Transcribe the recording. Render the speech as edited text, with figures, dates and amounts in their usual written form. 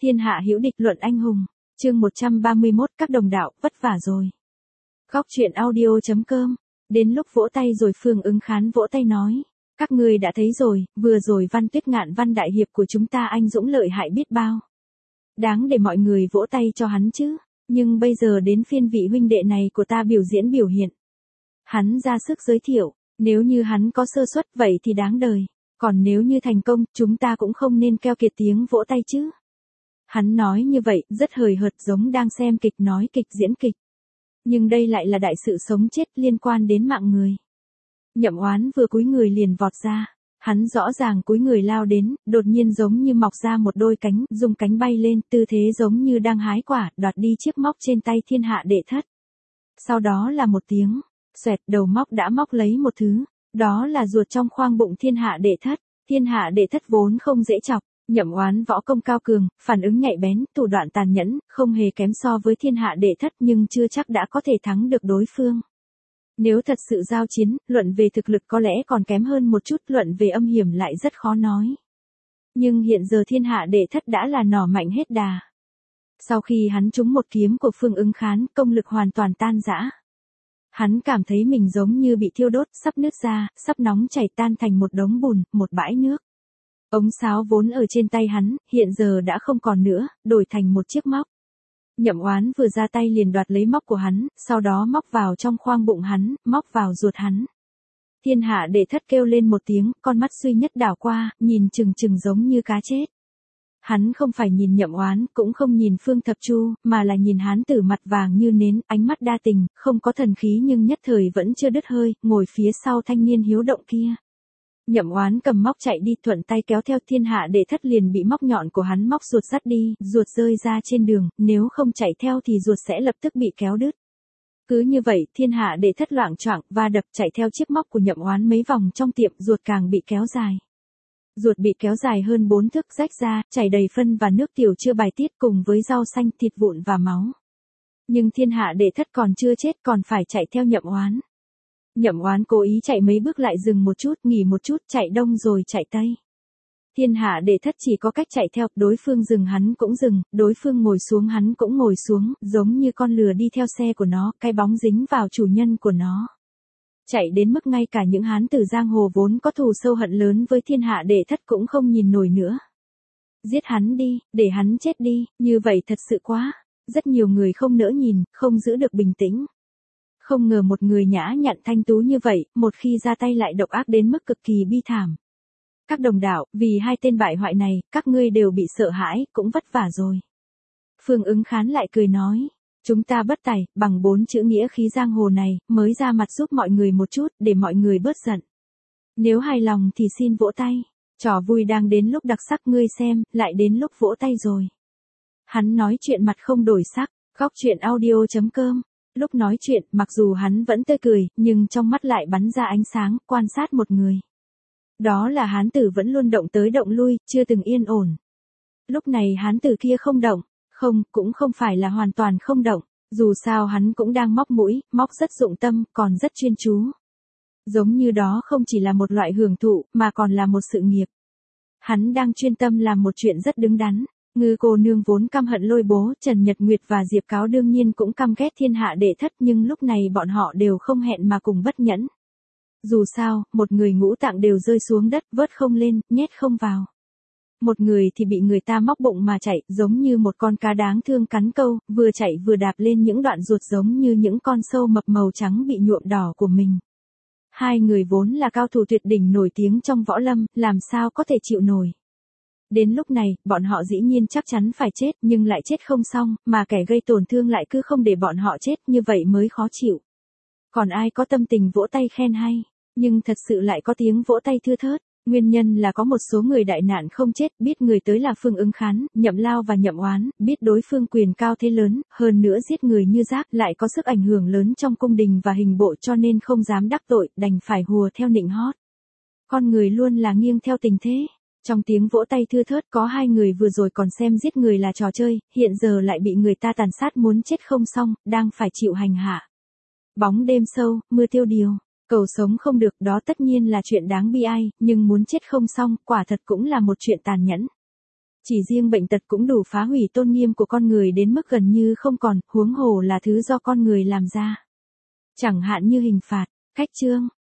Thiên hạ hữu địch luận anh hùng. Chương 131 các đồng đạo, vất vả rồi. Góc truyện audio.com. Đến lúc vỗ tay rồi Phương Ứng Khán vỗ tay nói. Các ngươi đã thấy rồi, vừa rồi Văn Tuyết Ngạn Văn đại hiệp của chúng ta anh dũng lợi hại biết bao. Đáng để mọi người vỗ tay cho hắn chứ. Nhưng bây giờ đến phiên vị huynh đệ này của ta biểu diễn biểu hiện. Hắn ra sức giới thiệu, nếu như hắn có sơ suất vậy thì đáng đời. Còn nếu như thành công, chúng ta cũng không nên keo kiệt tiếng vỗ tay chứ. Hắn nói như vậy, rất hời hợt giống đang xem kịch nói kịch diễn kịch. Nhưng đây lại là đại sự sống chết liên quan đến mạng người. Nhậm Oán vừa cúi người liền vọt ra. Hắn rõ ràng cúi người lao đến, đột nhiên giống như mọc ra một đôi cánh, dùng cánh bay lên, tư thế giống như đang hái quả, đoạt đi chiếc móc trên tay Thiên Hạ Đệ Thất. Sau đó là một tiếng, xoẹt, đầu móc đã móc lấy một thứ, đó là ruột trong khoang bụng Thiên Hạ Đệ Thất. Thiên Hạ Đệ Thất vốn không dễ chọc, Nhậm Oán võ công cao cường, phản ứng nhạy bén, thủ đoạn tàn nhẫn, không hề kém so với Thiên Hạ Đệ Thất nhưng chưa chắc đã có thể thắng được đối phương. Nếu thật sự giao chiến, luận về thực lực có lẽ còn kém hơn một chút, luận về âm hiểm lại rất khó nói. Nhưng hiện giờ Thiên Hạ Đệ Thất đã là nỏ mạnh hết đà. Sau khi hắn trúng một kiếm của Phương Ứng Khán, công lực hoàn toàn tan rã. Hắn cảm thấy mình giống như bị thiêu đốt, sắp nứt ra, sắp nóng chảy tan thành một đống bùn, một bãi nước. Ống sáo vốn ở trên tay hắn, hiện giờ đã không còn nữa, đổi thành một chiếc móc. Nhậm Oán vừa ra tay liền đoạt lấy móc của hắn, sau đó móc vào trong khoang bụng hắn, móc vào ruột hắn. Thiên Hạ Đệ Thất kêu lên một tiếng, con mắt duy nhất đảo qua, nhìn chừng chừng giống như cá chết. Hắn không phải nhìn Nhậm Oán, cũng không nhìn Phương Thập Chu, mà là nhìn hán tử mặt vàng như nến, ánh mắt đa tình, không có thần khí nhưng nhất thời vẫn chưa đứt hơi, ngồi phía sau thanh niên hiếu động kia. Nhậm Oán cầm móc chạy đi, thuận tay kéo theo Thiên Hạ Đệ Thất liền bị móc nhọn của hắn móc ruột dắt đi, ruột rơi ra trên đường, nếu không chạy theo thì ruột sẽ lập tức bị kéo đứt. Cứ như vậy, Thiên Hạ Đệ Thất loạng choạng va đập chạy theo chiếc móc của Nhậm Oán mấy vòng trong tiệm, ruột càng bị kéo dài. Ruột bị kéo dài hơn 4 thước rách ra, chảy đầy phân và nước tiểu chưa bài tiết cùng với rau xanh, thịt vụn và máu. Nhưng Thiên Hạ Đệ Thất còn chưa chết, còn phải chạy theo Nhậm Oán. Nhậm Oán cố ý chạy mấy bước lại dừng một chút, nghỉ một chút, chạy đông rồi chạy tây. Thiên Hạ Đệ Thất chỉ có cách chạy theo, đối phương dừng hắn cũng dừng, đối phương ngồi xuống hắn cũng ngồi xuống, giống như con lừa đi theo xe của nó, cái bóng dính vào chủ nhân của nó. Chạy đến mức ngay cả những hán tử giang hồ vốn có thù sâu hận lớn với Thiên Hạ Đệ Thất cũng không nhìn nổi nữa. Giết hắn đi, để hắn chết đi, như vậy thật sự quá. Rất nhiều người không nỡ nhìn, không giữ được bình tĩnh. Không ngờ một người nhã nhặn thanh tú như vậy, một khi ra tay lại độc ác đến mức cực kỳ bi thảm. Các đồng đạo, vì hai tên bại hoại này, các ngươi đều bị sợ hãi, cũng vất vả rồi. Phương Ứng Khán lại cười nói, chúng ta bất tài, bằng 4 chữ nghĩa khí giang hồ này, mới ra mặt giúp mọi người một chút, để mọi người bớt giận. Nếu hài lòng thì xin vỗ tay, trò vui đang đến lúc đặc sắc, ngươi xem, lại đến lúc vỗ tay rồi. Hắn nói chuyện mặt không đổi sắc, góc truyện audio.com. Lúc nói chuyện, mặc dù hắn vẫn tươi cười, nhưng trong mắt lại bắn ra ánh sáng, quan sát một người. Đó là hán tử vẫn luôn động tới động lui, chưa từng yên ổn. Lúc này hán tử kia không động, không, cũng không phải là hoàn toàn không động, dù sao hắn cũng đang móc mũi, móc rất dụng tâm, còn rất chuyên chú. Giống như đó không chỉ là một loại hưởng thụ, mà còn là một sự nghiệp. Hắn đang chuyên tâm làm một chuyện rất đứng đắn. Ngư cô nương vốn căm hận Lôi Bố, Trần Nhật Nguyệt và Diệp Cáo đương nhiên cũng căm ghét Thiên Hạ Đệ Thất, nhưng lúc này bọn họ đều không hẹn mà cùng bất nhẫn. Dù sao, một người ngũ tạng đều rơi xuống đất, vớt không lên, nhét không vào. Một người thì bị người ta móc bụng mà chạy, giống như một con cá đáng thương cắn câu, vừa chạy vừa đạp lên những đoạn ruột giống như những con sâu mập màu trắng bị nhuộm đỏ của mình. Hai người vốn là cao thủ tuyệt đỉnh nổi tiếng trong võ lâm, làm sao có thể chịu nổi. Đến lúc này, bọn họ dĩ nhiên chắc chắn phải chết, nhưng lại chết không xong, mà kẻ gây tổn thương lại cứ không để bọn họ chết, như vậy mới khó chịu. Còn ai có tâm tình vỗ tay khen hay, nhưng thật sự lại có tiếng vỗ tay thưa thớt. Nguyên nhân là có một số người đại nạn không chết, biết người tới là Phương Ứng Khán, Nhậm Lao và Nhậm Oán, biết đối phương quyền cao thế lớn, hơn nữa giết người như rác, lại có sức ảnh hưởng lớn trong cung đình và hình bộ, cho nên không dám đắc tội, đành phải hùa theo nịnh hót. Con người luôn là nghiêng theo tình thế. Trong tiếng vỗ tay thưa thớt có hai người vừa rồi còn xem giết người là trò chơi, hiện giờ lại bị người ta tàn sát muốn chết không xong, đang phải chịu hành hạ. Bóng đêm sâu, mưa tiêu điều, cầu sống không được, đó tất nhiên là chuyện đáng bi ai, nhưng muốn chết không xong, quả thật cũng là một chuyện tàn nhẫn. Chỉ riêng bệnh tật cũng đủ phá hủy tôn nghiêm của con người đến mức gần như không còn, huống hồ là thứ do con người làm ra. Chẳng hạn như hình phạt, khách trương,